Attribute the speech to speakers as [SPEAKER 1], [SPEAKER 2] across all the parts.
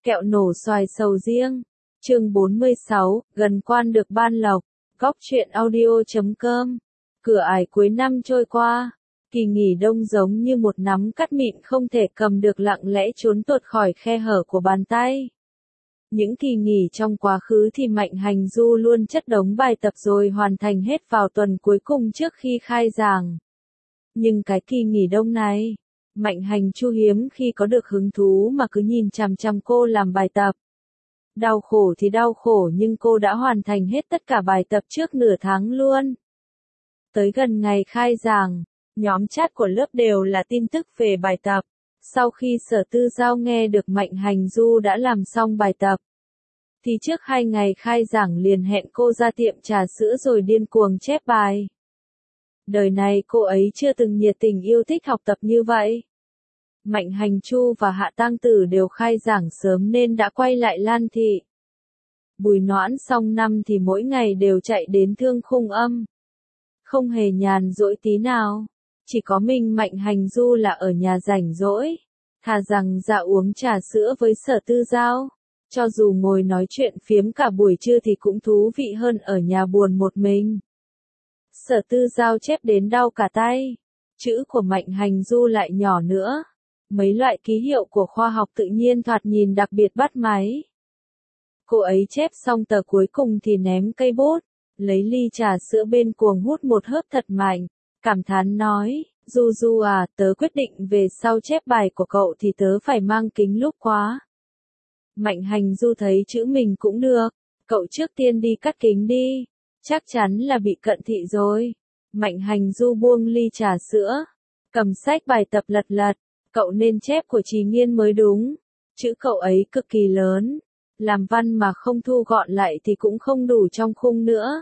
[SPEAKER 1] Kẹo nổ xoài sầu riêng. Chương 46, gần quan được ban lộc. Góc truyện audio.com. Cửa ải cuối năm trôi qua, kỳ nghỉ đông giống như một nắm cắt mịn không thể cầm được lặng lẽ trốn tuột khỏi khe hở của bàn tay. Những kỳ nghỉ trong quá khứ thì Mạnh Hành Du luôn chất đống bài tập rồi hoàn thành hết vào tuần cuối cùng trước khi khai giảng. Nhưng cái kỳ nghỉ đông này, Mạnh Hành Chu hiếm khi có được hứng thú mà cứ nhìn chằm chằm cô làm bài tập. Đau khổ thì đau khổ nhưng cô đã hoàn thành hết tất cả bài tập trước nửa tháng luôn. Tới gần ngày khai giảng, nhóm chat của lớp đều là tin tức về bài tập. Sau khi Sở Tư Giao nghe được Mạnh Hành Du đã làm xong bài tập, thì trước 2 ngày khai giảng liền hẹn cô ra tiệm trà sữa rồi điên cuồng chép bài. Đời này cô ấy chưa từng nhiệt tình yêu thích học tập như vậy. Mạnh Hành Chu và Hạ Tang Tử đều khai giảng sớm nên đã quay lại Lan Thị. Bùi Noãn xong năm thì mỗi ngày đều chạy đến Thương Khung Âm. Không hề nhàn rỗi tí nào. Chỉ có mình Mạnh Hành Du là ở nhà rảnh rỗi. Thà rằng ra uống trà sữa với Sở Tư Giao. Cho dù ngồi nói chuyện phiếm cả buổi trưa thì cũng thú vị hơn ở nhà buồn một mình. Sở Tư Giao chép đến đau cả tay. Chữ của Mạnh Hành Du lại nhỏ nữa. Mấy loại ký hiệu của khoa học tự nhiên thoạt nhìn đặc biệt bắt máy. Cô ấy chép xong tờ cuối cùng thì ném cây bút, lấy ly trà sữa bên cuồng hút một hớp thật mạnh, cảm thán nói, Du Du à, tớ quyết định về sau chép bài của cậu thì tớ phải mang kính lúp quá. Mạnh Hành Du thấy chữ mình cũng được, cậu trước tiên đi cắt kính đi, chắc chắn là bị cận thị rồi. Mạnh Hành Du buông ly trà sữa, cầm sách bài tập lật lật. Cậu nên chép của Trì Nghiên mới đúng. Chữ cậu ấy cực kỳ lớn. Làm văn mà không thu gọn lại thì cũng không đủ trong khung nữa.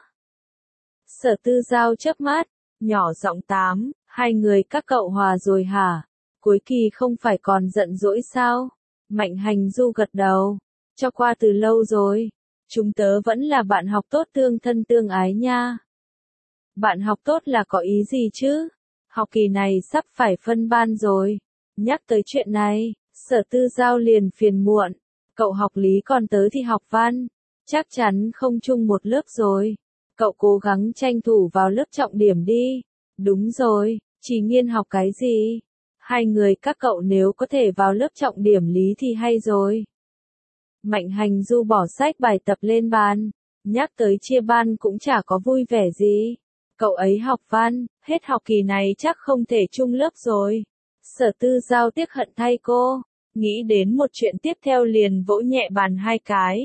[SPEAKER 1] Sở Tư Giao chớp mắt, nhỏ giọng tám, hai người các cậu hòa rồi hả? Cuối kỳ không phải còn giận dỗi sao? Mạnh Hành Du gật đầu. Cho qua từ lâu rồi. Chúng tớ vẫn là bạn học tốt tương thân tương ái nha. Bạn học tốt là có ý gì chứ? Học kỳ này sắp phải phân ban rồi. Nhắc tới chuyện này, Sở Tư Giao liền phiền muộn. Cậu học lý còn tớ thì học văn. Chắc chắn không chung một lớp rồi. Cậu cố gắng tranh thủ vào lớp trọng điểm đi. Đúng rồi, Trì Nghiên học cái gì? Hai người các cậu nếu có thể vào lớp trọng điểm lý thì hay rồi. Mạnh Hành Du bỏ sách bài tập lên bàn. Nhắc tới chia ban cũng chả có vui vẻ gì. Cậu ấy học văn, hết học kỳ này chắc không thể chung lớp rồi. Sở Tư Giao tiếc hận thay cô, nghĩ đến một chuyện tiếp theo liền vỗ nhẹ bàn hai cái.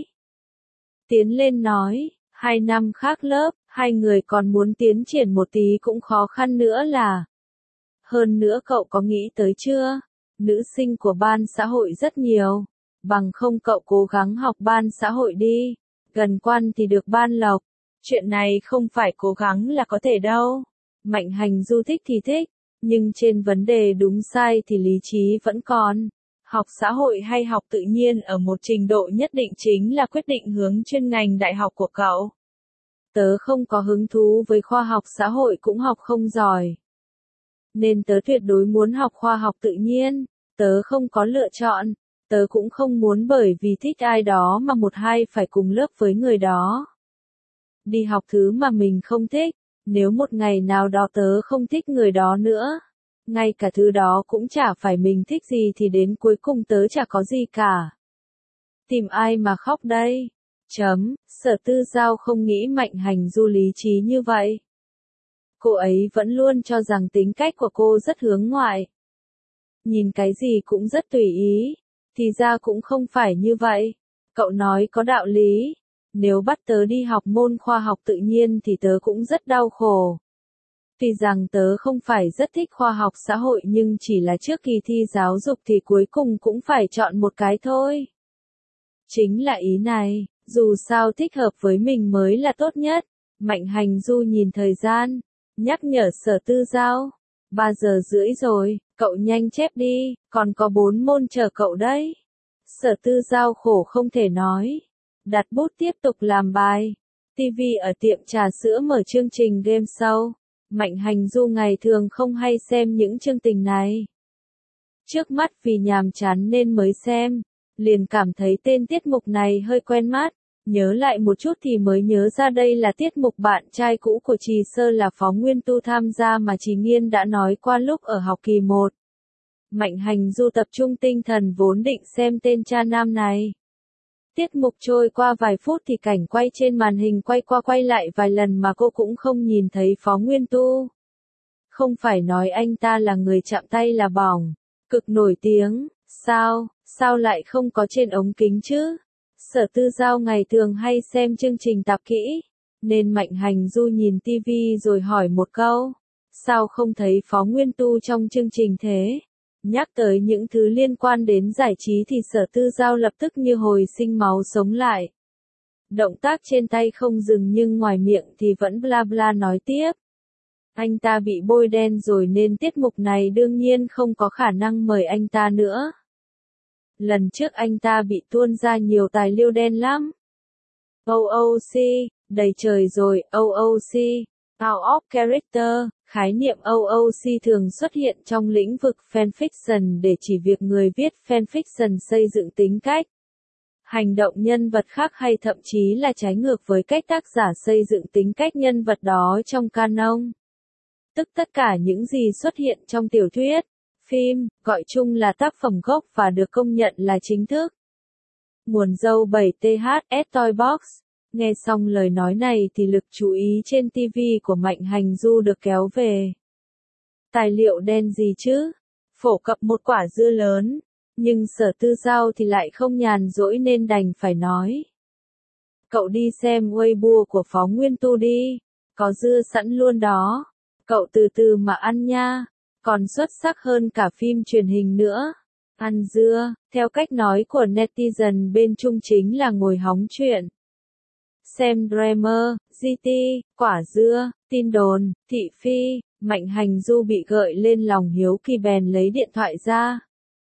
[SPEAKER 1] Tiến lên nói, 2 năm khác lớp, hai người còn muốn tiến triển một tí cũng khó khăn nữa là. Hơn nữa cậu có nghĩ tới chưa? Nữ sinh của ban xã hội rất nhiều, bằng không cậu cố gắng học ban xã hội đi, gần quan thì được ban lộc. Chuyện này không phải cố gắng là có thể đâu. Mạnh Hành Du thích thì thích. Nhưng trên vấn đề đúng sai thì lý trí vẫn còn. Học xã hội hay học tự nhiên ở một trình độ nhất định chính là quyết định hướng chuyên ngành đại học của cậu. Tớ không có hứng thú với khoa học xã hội cũng học không giỏi. Nên tớ tuyệt đối muốn học khoa học tự nhiên. Tớ không có lựa chọn. Tớ cũng không muốn bởi vì thích ai đó mà một hai phải cùng lớp với người đó. Đi học thứ mà mình không thích. Nếu một ngày nào đó tớ không thích người đó nữa, ngay cả thứ đó cũng chả phải mình thích gì thì đến cuối cùng tớ chả có gì cả. Tìm ai mà khóc đây? Sở Tư Giao không nghĩ Mạnh Hành Du lý trí như vậy. Cô ấy vẫn luôn cho rằng tính cách của cô rất hướng ngoại. Nhìn cái gì cũng rất tùy ý, thì ra cũng không phải như vậy. Cậu nói có đạo lý. Nếu bắt tớ đi học môn khoa học tự nhiên thì tớ cũng rất đau khổ. Tuy rằng tớ không phải rất thích khoa học xã hội nhưng chỉ là trước kỳ thi giáo dục thì cuối cùng cũng phải chọn một cái thôi. Chính là ý này, dù sao thích hợp với mình mới là tốt nhất. Mạnh Hành Du nhìn thời gian, nhắc nhở Sở Tư Giao. 3 giờ rưỡi rồi, cậu nhanh chép đi, còn có 4 môn chờ cậu đấy. Sở Tư Giao khổ không thể nói. Đặt bút tiếp tục làm bài. TV ở tiệm trà sữa mở chương trình game show. Mạnh Hành Du ngày thường không hay xem những chương trình này. Trước mắt vì nhàm chán nên mới xem. liền cảm thấy tên tiết mục này hơi quen mắt. Nhớ lại một chút thì mới nhớ ra đây là tiết mục bạn trai cũ của Trì Sơ là Phó Nguyên Tu tham gia mà Trì Nghiên đã nói qua lúc ở học kỳ 1. Mạnh Hành Du tập trung tinh thần vốn định xem tên cha nam này. Tiết mục trôi qua vài phút thì cảnh quay trên màn hình quay qua quay lại vài lần mà cô cũng không nhìn thấy Phó Nguyên Tu. Không phải nói anh ta là người chạm tay là bỏng, cực nổi tiếng, sao lại không có trên ống kính chứ? Sở Tư Giao ngày thường hay xem chương trình tạp kỹ, nên Mạnh Hành Du nhìn tivi rồi hỏi một câu, sao không thấy Phó Nguyên Tu trong chương trình thế? Nhắc tới những thứ liên quan đến giải trí thì Sở Tư Giao lập tức như hồi sinh máu sống lại. Động tác trên tay không dừng nhưng ngoài miệng thì vẫn bla bla nói tiếp. Anh ta bị bôi đen rồi nên tiết mục này đương nhiên không có khả năng mời anh ta nữa. Lần trước anh ta bị tuôn ra nhiều tài liệu đen lắm. OOC, đầy trời rồi, OOC, out of character, khái niệm OOC thường xuất hiện trong lĩnh vực fanfiction để chỉ việc người viết fanfiction xây dựng tính cách, hành động nhân vật khác hay thậm chí là trái ngược với cách tác giả xây dựng tính cách nhân vật đó trong canon. Tức tất cả những gì xuất hiện trong tiểu thuyết, phim, gọi chung là tác phẩm gốc và được công nhận là chính thức. Nguồn dâu 7THS Toybox. Nghe xong lời nói này thì lực chú ý trên TV của Mạnh Hành Du được kéo về. Tài liệu đen gì chứ? Phổ cập một quả dưa lớn. Nhưng Sở Tư Giao thì lại không nhàn rỗi nên đành phải nói. Cậu đi xem Weibo của Phó Nguyên Tu đi. Có dưa sẵn luôn đó. Cậu từ từ mà ăn nha. Còn xuất sắc hơn cả phim truyền hình nữa. Ăn dưa, theo cách nói của netizen bên Trung chính là ngồi hóng chuyện. Xem drama, GT, quả dưa, tin đồn, thị phi, Mạnh Hành Du bị gợi lên lòng hiếu kỳ bèn lấy điện thoại ra.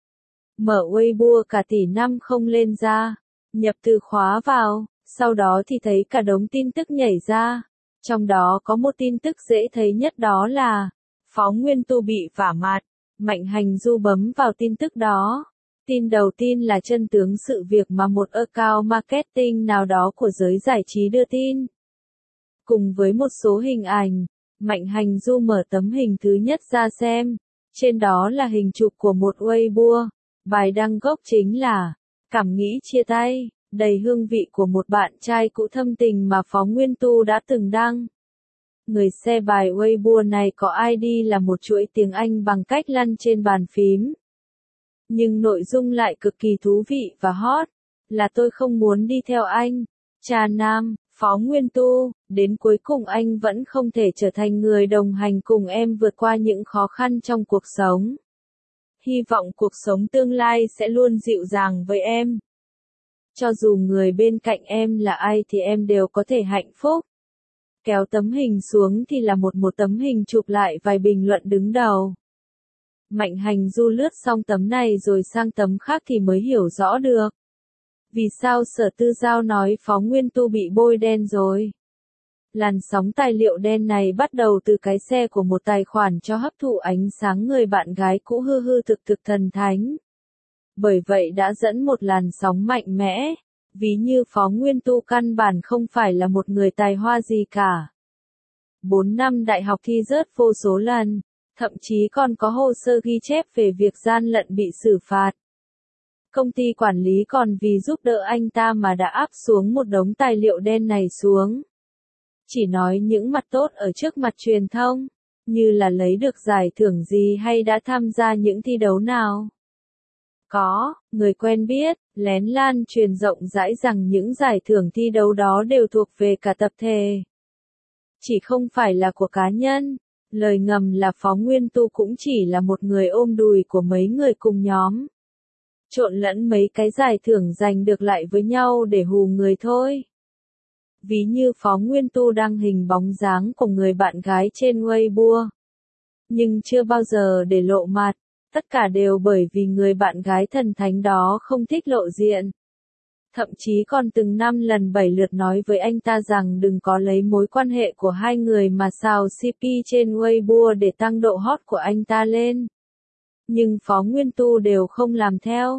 [SPEAKER 1] Mở Weibo cả tỷ năm không lên ra, nhập từ khóa vào, sau đó thì thấy cả đống tin tức nhảy ra. Trong đó có một tin tức dễ thấy nhất đó là Phó Nguyên Tu bị vả mặt. Mạnh Hành Du bấm vào tin tức đó. Tin đầu tiên là chân tướng sự việc mà một account marketing nào đó của giới giải trí đưa tin. Cùng với một số hình ảnh, Mạnh Hành Du mở tấm hình thứ nhất ra xem. Trên đó là hình chụp của một Weibo. Bài đăng gốc chính là cảm nghĩ chia tay, đầy hương vị của một bạn trai cũ thâm tình mà Phó Nguyên Tu đã từng đăng. Người share bài Weibo này có ID là một chuỗi tiếng Anh bằng cách lăn trên bàn phím. Nhưng nội dung lại cực kỳ thú vị và hot, là tôi không muốn đi theo anh, cha nam, Phó Nguyên Tu, đến cuối cùng anh vẫn không thể trở thành người đồng hành cùng em vượt qua những khó khăn trong cuộc sống. Hy vọng cuộc sống tương lai sẽ luôn dịu dàng với em. Cho dù người bên cạnh em là ai thì em đều có thể hạnh phúc. Kéo tấm hình xuống thì là một tấm hình chụp lại vài bình luận đứng đầu. Mạnh Hành Du lướt xong tấm này rồi sang tấm khác thì mới hiểu rõ được. Vì sao Sở Tư Giao nói Phó Nguyên Tu bị bôi đen rồi? Làn sóng tài liệu đen này bắt đầu từ cái xe của một tài khoản cho hấp thụ ánh sáng người bạn gái cũ hư hư thực thực thần thánh. Bởi vậy đã dẫn một làn sóng mạnh mẽ. Ví như Phó Nguyên Tu căn bản không phải là một người tài hoa gì cả. 4 năm đại học thi rớt vô số lần, thậm chí còn có hồ sơ ghi chép về việc gian lận bị xử phạt. Công ty quản lý còn vì giúp đỡ anh ta mà đã áp xuống một đống tài liệu đen này xuống. Chỉ nói những mặt tốt ở trước mặt truyền thông, như là lấy được giải thưởng gì hay đã tham gia những thi đấu nào. Có, người quen biết, lén lan truyền rộng rãi rằng những giải thưởng thi đấu đó đều thuộc về cả tập thể. Chỉ không phải là của cá nhân, lời ngầm là Phó Nguyên Tu cũng chỉ là một người ôm đùi của mấy người cùng nhóm. Trộn lẫn mấy cái giải thưởng giành được lại với nhau để hù người thôi. Ví như Phó Nguyên Tu đăng hình bóng dáng của người bạn gái trên Weibo. Nhưng chưa bao giờ để lộ mặt. Tất cả đều bởi vì người bạn gái thần thánh đó không thích lộ diện. Thậm chí còn từng 5 lần 7 lượt nói với anh ta rằng đừng có lấy mối quan hệ của hai người mà xào CP trên Weibo để tăng độ hot của anh ta lên. Nhưng Phó Nguyên Tu đều không làm theo.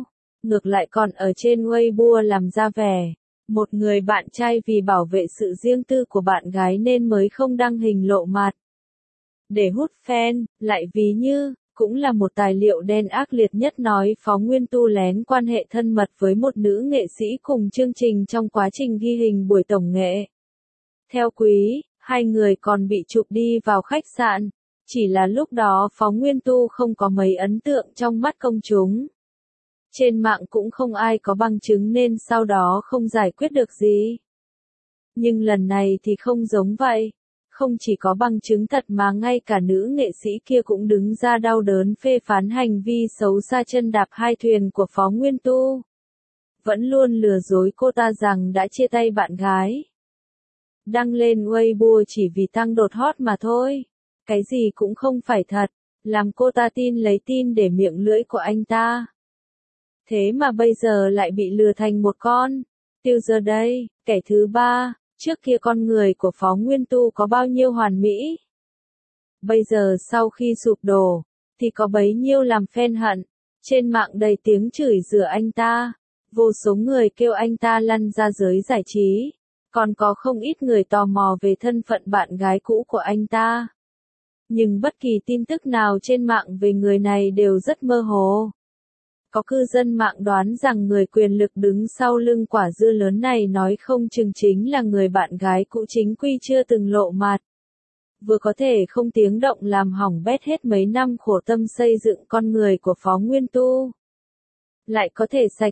[SPEAKER 1] ngược lại còn ở trên Weibo làm ra vẻ. Một người bạn trai vì bảo vệ sự riêng tư của bạn gái nên mới không đăng hình lộ mặt. Để hút fan, lại ví như, cũng là một tài liệu đen ác liệt nhất nói Phó Nguyên Tu lén quan hệ thân mật với một nữ nghệ sĩ cùng chương trình trong quá trình ghi hình buổi tổng nghệ. Theo Quý, hai người còn bị chụp đi vào khách sạn, chỉ là lúc đó Phó Nguyên Tu không có mấy ấn tượng trong mắt công chúng. Trên mạng cũng không ai có bằng chứng nên sau đó không giải quyết được gì. Nhưng lần này thì không giống vậy. Không chỉ có bằng chứng thật mà ngay cả nữ nghệ sĩ kia cũng đứng ra đau đớn phê phán hành vi xấu xa chân đạp hai thuyền của Phó Nguyên Tu. Vẫn luôn lừa dối cô ta rằng đã chia tay bạn gái. Đăng lên Weibo chỉ vì tăng đột hot mà thôi. Cái gì cũng không phải thật, làm cô ta tin lấy tin để miệng lưỡi của anh ta. Thế mà bây giờ lại bị lừa thành một con tiêu giờ đây, kẻ thứ ba. Trước kia con người của Phó Nguyên Tu có bao nhiêu hoàn mỹ. Bây giờ sau khi sụp đổ, thì có bấy nhiêu làm fan hận. Trên mạng đầy tiếng chửi rủa anh ta. Vô số người kêu anh ta lăn ra giới giải trí. Còn có không ít người tò mò về thân phận bạn gái cũ của anh ta. Nhưng bất kỳ tin tức nào trên mạng về người này đều rất mơ hồ. Có cư dân mạng đoán rằng người quyền lực đứng sau lưng quả dưa lớn này nói không chừng chính là người bạn gái cũ chính quy chưa từng lộ mặt. Vừa có thể không tiếng động làm hỏng bét hết mấy năm khổ tâm xây dựng con người của Phó Nguyên Tu. Lại có thể sạch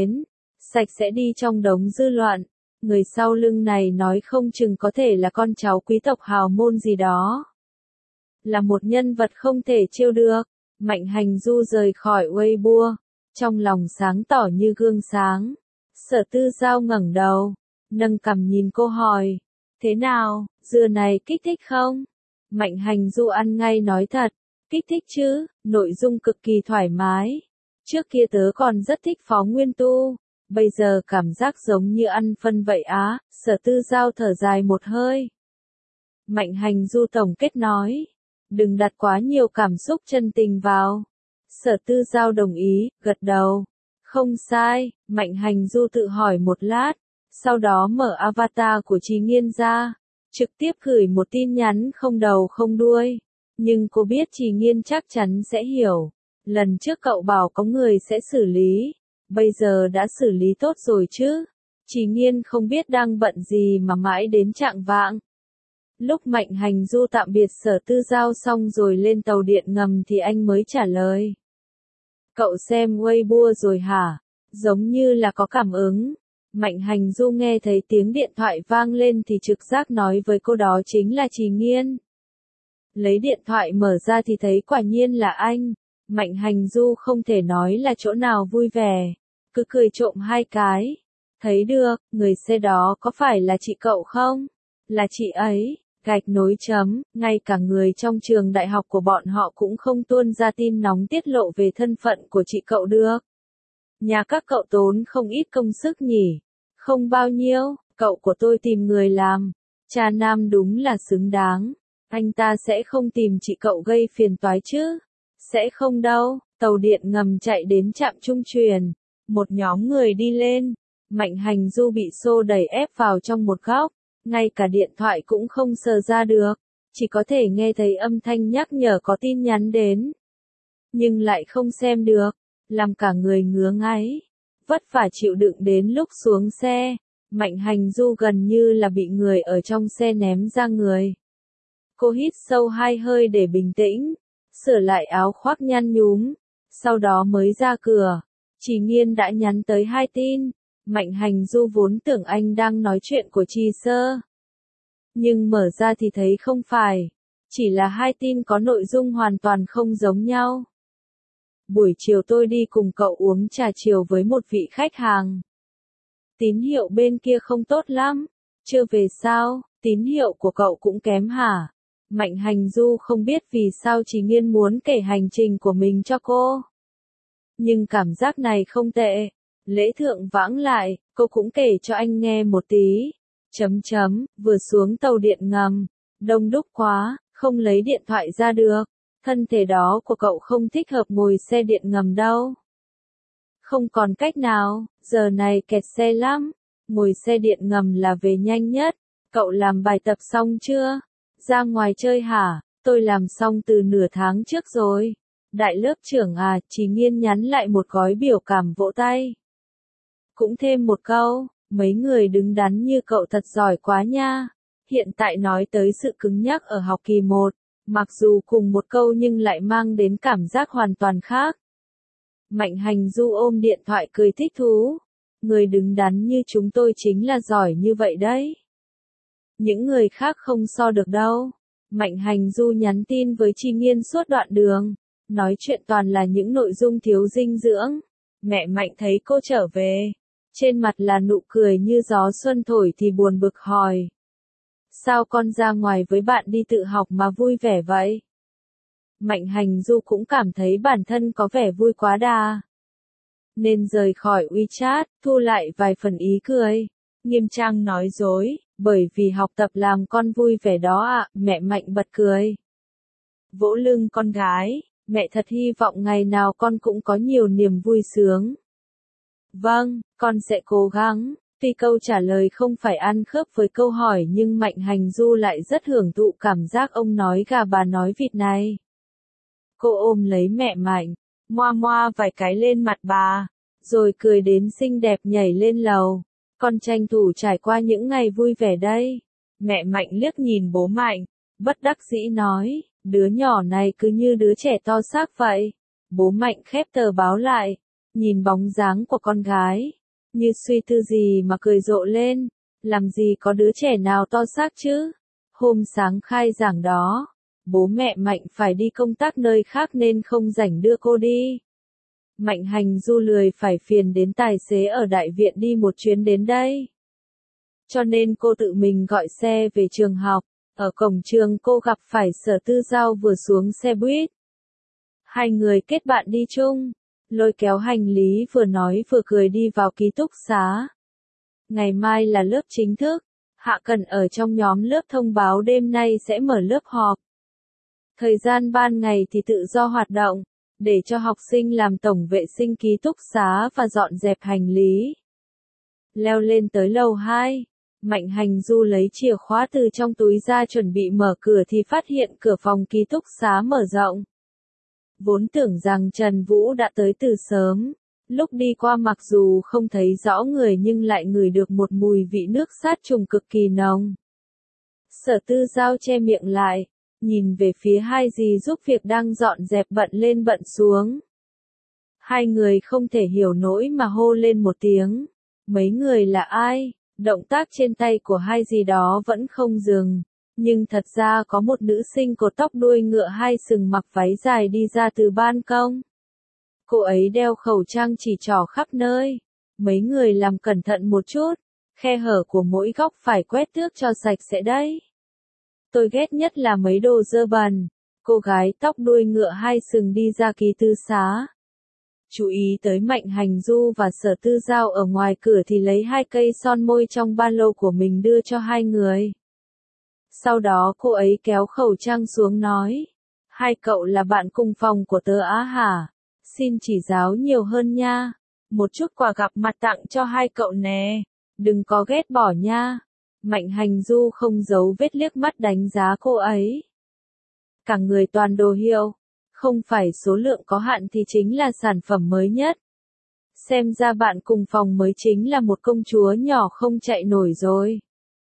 [SPEAKER 1] sẽ đi trong đống dư luận. Người sau lưng này nói không chừng có thể là con cháu quý tộc hào môn gì đó. Là một nhân vật không thể trêu được. Mạnh Hành Du rời khỏi Weibo, trong lòng sáng tỏ như gương sáng. Sở Tư Giao ngẩng đầu, nâng cằm nhìn cô hỏi, thế nào, dưa này kích thích không? Mạnh Hành Du ăn ngay nói thật, kích thích chứ, nội dung cực kỳ thoải mái. Trước kia tớ còn rất thích Phó Nguyên Tu, bây giờ cảm giác giống như ăn phân vậy á. Sở Tư Giao thở dài một hơi. Mạnh Hành Du tổng kết nói, đừng đặt quá nhiều cảm xúc chân tình vào. Sở Tư Giao đồng ý, gật đầu. Không sai, Mạnh Hành Du tự hỏi một lát, sau đó mở avatar của Trì Nghiên ra, trực tiếp gửi một tin nhắn không đầu không đuôi. Nhưng cô biết Trì Nghiên chắc chắn sẽ hiểu. Lần trước cậu bảo có người sẽ xử lý, bây giờ đã xử lý tốt rồi chứ. Trì Nghiên không biết đang bận gì mà mãi đến chạng vạng. Lúc Mạnh Hành Du tạm biệt Sở Tư Giao xong rồi lên tàu điện ngầm thì anh mới trả lời. Cậu xem Weibo rồi hả? Giống như là có cảm ứng. Mạnh Hành Du nghe thấy tiếng điện thoại vang lên thì trực giác nói với cô đó chính là Trì Nghiên. Lấy điện thoại mở ra thì thấy quả nhiên là anh. Mạnh Hành Du không thể nói là chỗ nào vui vẻ, cứ cười trộm hai cái. Thấy được, người xe đó có phải là chị cậu không? Là chị ấy. Gạch nối chấm, ngay cả người trong trường đại học của bọn họ cũng không tuôn ra tin nóng tiết lộ về thân phận của chị cậu được. Nhà các cậu tốn không ít công sức nhỉ? Không bao nhiêu, cậu của tôi tìm người làm. Cha nam đúng là xứng đáng. Anh ta sẽ không tìm chị cậu gây phiền toái chứ? Sẽ không đâu. Tàu điện ngầm chạy đến trạm trung truyền. Một nhóm người đi lên. Mạnh Hành Du bị xô đẩy ép vào trong một góc. Ngay cả điện thoại cũng không sờ ra được, chỉ có thể nghe thấy âm thanh nhắc nhở có tin nhắn đến. Nhưng lại không xem được, làm cả người ngứa ngáy, vất vả chịu đựng đến lúc xuống xe. Mạnh Hành Du gần như là bị người ở trong xe ném ra người. Cô hít sâu hai hơi để bình tĩnh, sửa lại áo khoác nhăn nhúm, sau đó mới ra cửa. Trì Nghiên đã nhắn tới 2 tin. Mạnh Hành Du vốn tưởng anh đang nói chuyện của Trì Sơ. Nhưng mở ra thì thấy không phải. Chỉ là 2 tin có nội dung hoàn toàn không giống nhau. Buổi chiều tôi đi cùng cậu uống trà chiều với một vị khách hàng. Tín hiệu bên kia không tốt lắm. Chưa về sao, tín hiệu của cậu cũng kém hả? Mạnh Hành Du không biết vì sao Trì Nghiên muốn kể hành trình của mình cho cô. Nhưng cảm giác này không tệ. Lễ thượng vãng lại, cô cũng kể cho anh nghe một tí. Vừa xuống tàu điện ngầm, đông đúc quá, không lấy điện thoại ra được. Thân thể đó của cậu không thích hợp ngồi xe điện ngầm đâu. Không còn cách nào, giờ này kẹt xe lắm. Ngồi xe điện ngầm là về nhanh nhất. Cậu làm bài tập xong chưa? Ra ngoài chơi hả? Tôi làm xong từ nửa tháng trước rồi. Đại lớp trưởng à, Chỉ Nghiên nhắn lại một gói biểu cảm vỗ tay. Cũng thêm một câu, mấy người đứng đắn như cậu thật giỏi quá nha. Hiện tại nói tới sự cứng nhắc ở học kỳ 1, mặc dù cùng một câu nhưng lại mang đến cảm giác hoàn toàn khác. Mạnh Hành Du ôm điện thoại cười thích thú. Người đứng đắn như chúng tôi chính là giỏi như vậy đấy. Những người khác không so được đâu. Mạnh Hành Du nhắn tin với Chi Nghiên suốt đoạn đường. Nói chuyện toàn là những nội dung thiếu dinh dưỡng. Mẹ Mạnh thấy cô trở về. Trên mặt là nụ cười như gió xuân thổi thì buồn bực hỏi. Sao con ra ngoài với bạn đi tự học mà vui vẻ vậy? Mạnh Hành Du cũng cảm thấy bản thân có vẻ vui quá đà. Nên rời khỏi WeChat, thu lại vài phần ý cười. Nghiêm trang nói dối, bởi vì học tập làm con vui vẻ đó ạ, mẹ Mạnh bật cười. Vỗ lưng con gái, mẹ thật hy vọng ngày nào con cũng có nhiều niềm vui sướng. Vâng, con sẽ cố gắng. Tuy câu trả lời không phải ăn khớp với câu hỏi nhưng Mạnh Hành Du lại rất hưởng thụ cảm giác ông nói gà bà nói vịt này. Cô ôm lấy mẹ Mạnh, moa moa vài cái lên mặt bà, rồi cười đến xinh đẹp nhảy lên lầu. Con tranh thủ trải qua những ngày vui vẻ đây. Mẹ Mạnh liếc nhìn bố Mạnh, bất đắc dĩ nói, đứa nhỏ này cứ như đứa trẻ to xác vậy. Bố Mạnh khép tờ báo lại, nhìn bóng dáng của con gái, như suy tư gì mà cười rộ lên. Làm gì có đứa trẻ nào to xác chứ? Hôm sáng khai giảng đó, bố mẹ Mạnh phải đi công tác nơi khác nên không rảnh đưa cô đi. Mạnh Hành Du lười phải phiền đến tài xế ở đại viện đi một chuyến đến đây. Cho nên cô tự mình gọi xe về trường học. Ở cổng trường cô gặp phải Sở Tư Giao vừa xuống xe buýt. Hai người kết bạn đi chung, lôi kéo hành lý vừa nói vừa cười đi vào ký túc xá. Ngày mai là lớp chính thức, Hạ Cần ở trong nhóm lớp thông báo đêm nay sẽ mở lớp họp. Thời gian ban ngày thì tự do hoạt động, để cho học sinh làm tổng vệ sinh ký túc xá và dọn dẹp hành lý. Leo lên tới lầu 2, Mạnh Hành Du lấy chìa khóa từ trong túi ra chuẩn bị mở cửa thì phát hiện cửa phòng ký túc xá mở rộng. Vốn tưởng rằng Trần Vũ đã tới từ sớm, lúc đi qua mặc dù không thấy rõ người nhưng lại ngửi được một mùi vị nước sát trùng cực kỳ nồng. Sở Tư Giao che miệng lại, nhìn về phía hai dì giúp việc đang dọn dẹp bận lên bận xuống. Hai người không thể hiểu nổi mà hô lên một tiếng. Mấy người là ai? Động tác trên tay của hai dì đó vẫn không dừng. Nhưng thật ra có một nữ sinh cột tóc đuôi ngựa hai sừng mặc váy dài đi ra từ ban công. Cô ấy đeo khẩu trang chỉ trỏ khắp nơi. Mấy người làm cẩn thận một chút. Khe hở của mỗi góc phải quét tước cho sạch sẽ đấy. Tôi ghét nhất là mấy đồ dơ bẩn. Cô gái tóc đuôi ngựa hai sừng đi ra ký túc xá. Chú ý tới Mạnh Hành Du và Sở Tư Giao ở ngoài cửa thì lấy 2 cây son môi trong ba lô của mình đưa cho hai người. Sau đó cô ấy kéo khẩu trang xuống nói. Hai cậu là bạn cùng phòng của tớ á hả? Xin chỉ giáo nhiều hơn nha. Một chút quà gặp mặt tặng cho hai cậu nè. Đừng có ghét bỏ nha. Mạnh Hành Du không giấu vết liếc mắt đánh giá cô ấy. Cả người toàn đồ hiệu. Không phải số lượng có hạn thì chính là sản phẩm mới nhất. Xem ra bạn cùng phòng mới chính là một công chúa nhỏ không chạy nổi rồi.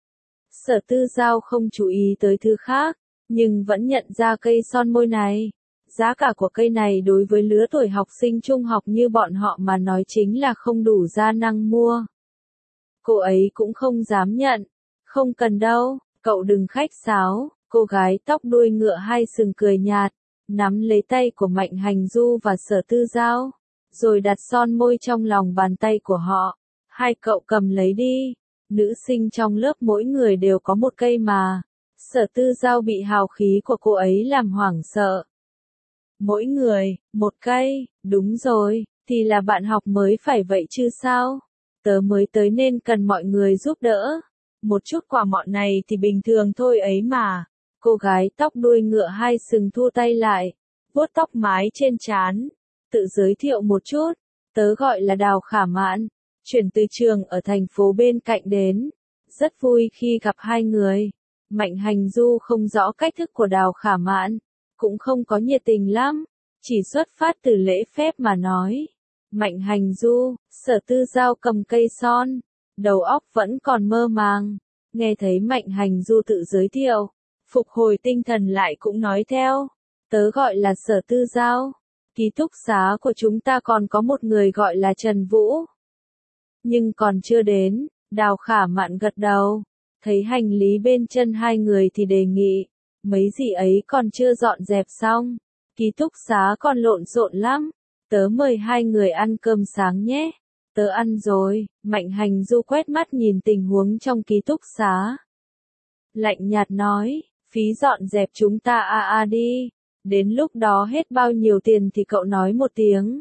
[SPEAKER 1] Sở Tư Giao không chú ý tới thứ khác, nhưng vẫn nhận ra cây son môi này. Giá cả của cây này đối với lứa tuổi học sinh trung học như bọn họ mà nói chính là không đủ gia năng mua. Cô ấy cũng không dám nhận. Không cần đâu, cậu đừng khách sáo. Cô gái tóc đuôi ngựa hai sừng cười nhạt, nắm lấy tay của Mạnh Hành Du và Sở Tư Giao, rồi đặt son môi trong lòng bàn tay của họ. Hai cậu cầm lấy đi. Nữ sinh trong lớp mỗi người đều có một cây mà. Sở Tư Giao bị hào khí của cô ấy làm hoảng sợ. Mỗi người, một cây, đúng rồi, thì là bạn học mới phải vậy chứ sao? Tớ mới tới nên cần mọi người giúp đỡ. Một chút quà mọn này thì bình thường thôi ấy mà. Cô gái tóc đuôi ngựa hai sừng thu tay lại, vuốt tóc mái trên trán, tự giới thiệu một chút. Tớ gọi là Đào Khả Mạn, chuyển từ trường ở thành phố bên cạnh đến. Rất vui khi gặp hai người. Mạnh Hành Du không rõ cách thức của Đào Khả Mạn, cũng không có nhiệt tình lắm, chỉ xuất phát từ lễ phép mà nói. Mạnh Hành Du, Sở Tư Giao cầm cây son, đầu óc vẫn còn mơ màng, nghe thấy Mạnh Hành Du tự giới thiệu, phục hồi tinh thần lại cũng nói theo. Tớ gọi là Sở Tư Giao. Ký túc xá của chúng ta còn có một người gọi là Trần Vũ. Nhưng còn chưa đến, Đào Khả Mạn gật đầu. Thấy hành lý bên chân hai người thì đề nghị. Mấy gì ấy còn chưa dọn dẹp xong. Ký túc xá còn lộn xộn lắm. Tớ mời hai người ăn cơm sáng nhé. Tớ ăn rồi. Mạnh Hành Du quét mắt nhìn tình huống trong ký túc xá. Lạnh nhạt nói, phí dọn dẹp chúng ta đi. Đến lúc đó hết bao nhiêu tiền thì cậu nói một tiếng.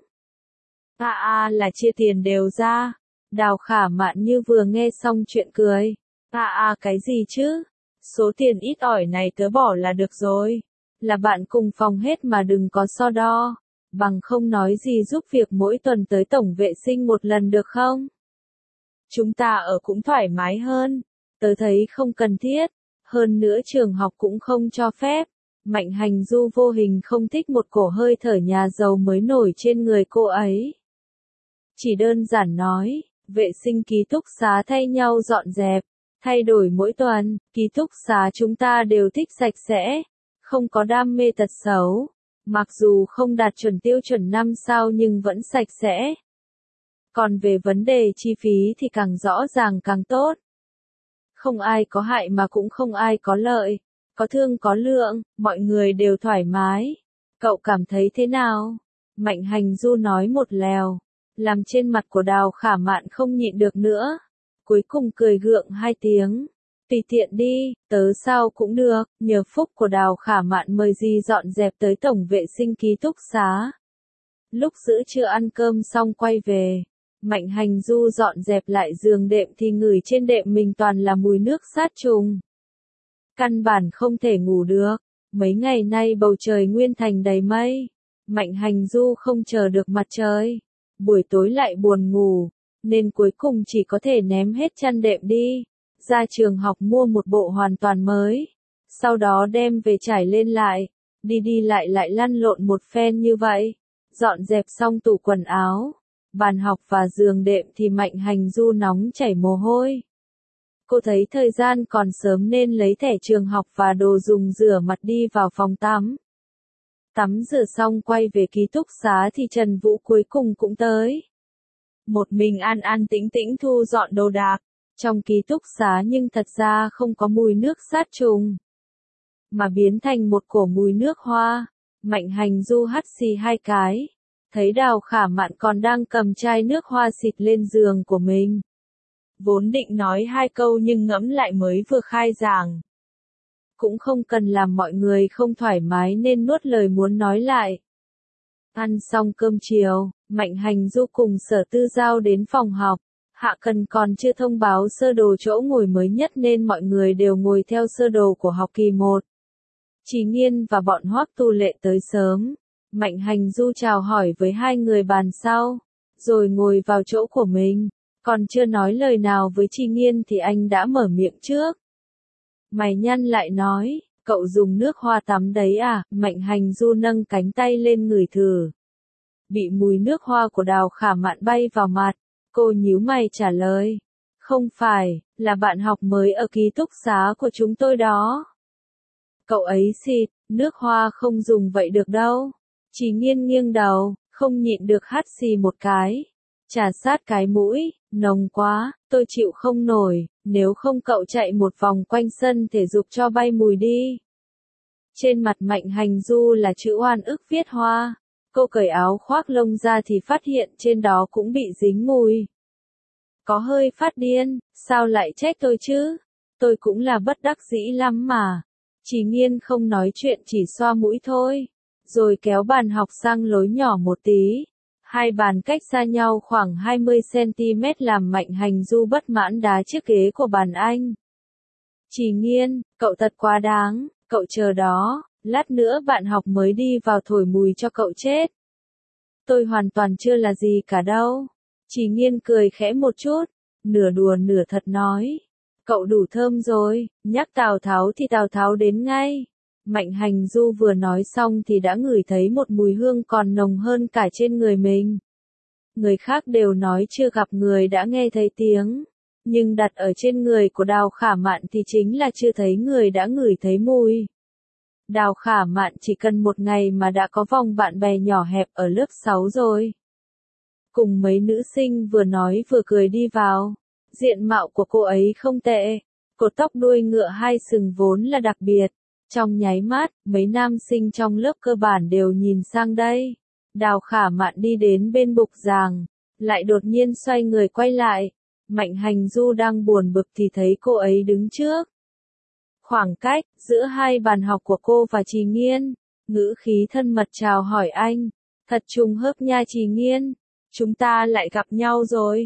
[SPEAKER 1] Là chia tiền đều ra. Đào Khả Mạn như vừa nghe xong chuyện cười. Cái gì chứ? Số tiền ít ỏi này tớ bỏ là được rồi. Là bạn cùng phòng hết mà đừng có so đo. Bằng không nói gì giúp việc mỗi tuần tới tổng vệ sinh một lần được không? Chúng ta ở cũng thoải mái hơn. Tớ thấy không cần thiết. Hơn nữa trường học cũng không cho phép. Mạnh Hành Du vô hình không thích một cổ hơi thở nhà giàu mới nổi trên người cô ấy. Chỉ đơn giản nói, vệ sinh ký túc xá thay nhau dọn dẹp, thay đổi mỗi tuần, ký túc xá chúng ta đều thích sạch sẽ, không có đam mê tật xấu. Mặc dù không đạt chuẩn tiêu chuẩn 5 sao nhưng vẫn sạch sẽ. Còn về vấn đề chi phí thì càng rõ ràng càng tốt. Không ai có hại mà cũng không ai có lợi. Có thương có lượng, mọi người đều thoải mái. Cậu cảm thấy thế nào? Mạnh Hành Du nói một lèo, làm trên mặt của Đào Khả Mạn không nhịn được nữa. Cuối cùng cười gượng hai tiếng. Tùy tiện đi, tớ sao cũng được. Nhờ phúc của Đào Khả Mạn mời dì dọn dẹp tới tổng vệ sinh ký túc xá. Lúc giữa trưa ăn cơm xong quay về, Mạnh Hành Du dọn dẹp lại giường đệm thì ngửi trên đệm mình toàn là mùi nước sát trùng. Căn bản không thể ngủ được. Mấy ngày nay bầu trời nguyên thành đầy mây. Mạnh Hành Du không chờ được mặt trời. Buổi tối lại buồn ngủ, nên cuối cùng chỉ có thể ném hết chăn đệm đi. Ra trường học mua một bộ hoàn toàn mới. Sau đó đem về trải lên lại. Đi đi lại lại lăn lộn một phen như vậy. Dọn dẹp xong tủ quần áo, bàn học và giường đệm thì Mạnh Hành Du nóng chảy mồ hôi. Cô thấy thời gian còn sớm nên lấy thẻ trường học và đồ dùng rửa mặt đi vào phòng tắm. Tắm rửa xong quay về ký túc xá thì Trần Vũ cuối cùng cũng tới. Một mình an an tĩnh tĩnh thu dọn đồ đạc. Trong ký túc xá nhưng thật ra không có mùi nước sát trùng, mà biến thành một cổ mùi nước hoa. Mạnh Hành Du hắt xì hai cái. Thấy Đào Khả Mạn còn đang cầm chai nước hoa xịt lên giường của mình. Vốn định nói hai câu nhưng ngẫm lại mới vừa khai giảng. Cũng không cần làm mọi người không thoải mái nên nuốt lời muốn nói lại. Ăn xong cơm chiều, Mạnh Hành Du cùng Sở Tư Giao đến phòng học. Hạ Cần còn chưa thông báo sơ đồ chỗ ngồi mới nhất nên mọi người đều ngồi theo sơ đồ của học kỳ 1. Chỉ Nghiên và bọn Hoắc Tu Lệ tới sớm. Mạnh Hành Du chào hỏi với hai người bàn sau, rồi ngồi vào chỗ của mình. Còn chưa nói lời nào với Chỉ Nghiên thì anh đã mở miệng trước. Mày nhăn lại nói, cậu dùng nước hoa tắm đấy à? Mạnh Hành Du nâng cánh tay lên ngửi thử. Bị mùi nước hoa của Đào Khả Mạn bay vào mặt, cô nhíu mày trả lời. Không phải, là bạn học mới ở ký túc xá của chúng tôi đó. Cậu ấy xịt, nước hoa không dùng vậy được đâu. Chỉ Nghiên nghiêng đầu, không nhịn được hắt xì một cái. Trà sát cái mũi, nồng quá, tôi chịu không nổi, nếu không cậu chạy một vòng quanh sân thể dục cho bay mùi đi. Trên mặt Mạnh Hành Du là chữ oan ức viết hoa. Cô cởi áo khoác lông ra thì phát hiện trên đó cũng bị dính mùi. Có hơi phát điên, sao lại trách tôi chứ? Tôi cũng là bất đắc dĩ lắm mà. Chỉ Nghiên không nói chuyện chỉ xoa mũi thôi. Rồi kéo bàn học sang lối nhỏ một tí. Hai bàn cách xa nhau khoảng 20cm làm Mạnh Hành Du bất mãn đá chiếc ghế của bàn anh. Chỉ Nghiên, cậu thật quá đáng, cậu chờ đó, lát nữa bạn học mới đi vào thổi mùi cho cậu chết. Tôi hoàn toàn chưa là gì cả đâu. Chỉ Nghiên cười khẽ một chút, nửa đùa nửa thật nói. Cậu đủ thơm rồi, nhắc Tào Tháo thì Tào Tháo đến ngay. Mạnh Hành Du vừa nói xong thì đã ngửi thấy một mùi hương còn nồng hơn cả trên người mình. Người khác đều nói chưa gặp người đã nghe thấy tiếng, nhưng đặt ở trên người của Đào Khả Mạn thì chính là chưa thấy người đã ngửi thấy mùi. Đào Khả Mạn chỉ cần một ngày mà đã có vòng bạn bè nhỏ hẹp ở lớp 6 rồi. Cùng mấy nữ sinh vừa nói vừa cười đi vào. Diện mạo của cô ấy không tệ. Cột tóc đuôi ngựa hai sừng vốn là đặc biệt. Trong nháy mắt, mấy nam sinh trong lớp cơ bản đều nhìn sang đây. Đào Khả Mạn đi đến bên bục giảng, lại đột nhiên xoay người quay lại. Mạnh Hành Du đang buồn bực thì thấy cô ấy đứng trước. Khoảng cách giữa hai bàn học của cô và Trì Nghiên, ngữ khí thân mật chào hỏi anh. Thật trùng hợp nha Trì Nghiên, chúng ta lại gặp nhau rồi.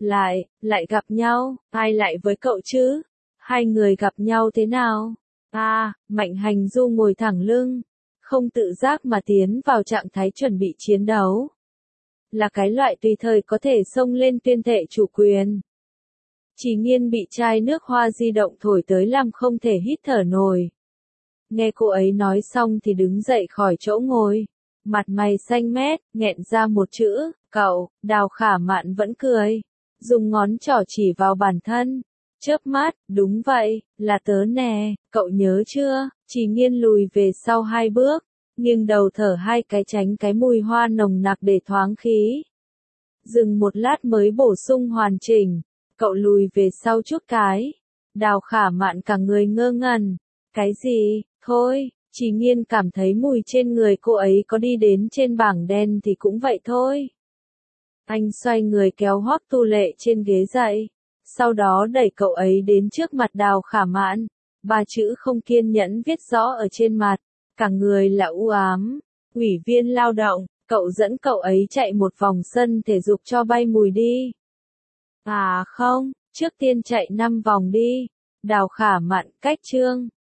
[SPEAKER 1] Lại gặp nhau, ai lại với cậu chứ? Hai người gặp nhau thế nào? Mạnh Hành Du ngồi thẳng lưng, không tự giác mà tiến vào trạng thái chuẩn bị chiến đấu. Là cái loại tùy thời có thể xông lên tuyên thệ chủ quyền. Trì Nghiên bị chai nước hoa di động thổi tới làm không thể hít thở nổi. Nghe cô ấy nói xong thì đứng dậy khỏi chỗ ngồi. Mặt mày xanh mét, nghẹn ra một chữ, cậu. Đào Khả Mạn vẫn cười, dùng ngón trỏ chỉ vào bản thân. Chớp mắt, đúng vậy, là tớ nè, cậu nhớ chưa? Trì Nghiên lùi về sau 2 bước, nghiêng đầu thở 2 cái tránh cái mùi hoa nồng nặc để thoáng khí. Dừng một lát mới bổ sung hoàn chỉnh, cậu lùi về sau chút cái. Đào Khả Mạn cả người ngơ ngẩn. Cái gì? Thôi, Trì Nghiên cảm thấy mùi trên người cô ấy có đi đến trên bảng đen thì cũng vậy thôi. Anh xoay người kéo Hoắc Tu Lệ trên ghế dậy, sau đó đẩy cậu ấy đến trước mặt Đào Khả Mạn. 3 chữ không kiên nhẫn viết rõ ở trên mặt, cả người là u ám. Ủy viên lao động, cậu dẫn cậu ấy chạy một vòng sân thể dục cho bay mùi đi. Không, trước tiên chạy 5 vòng đi. Đào Khả Mạn cách chương.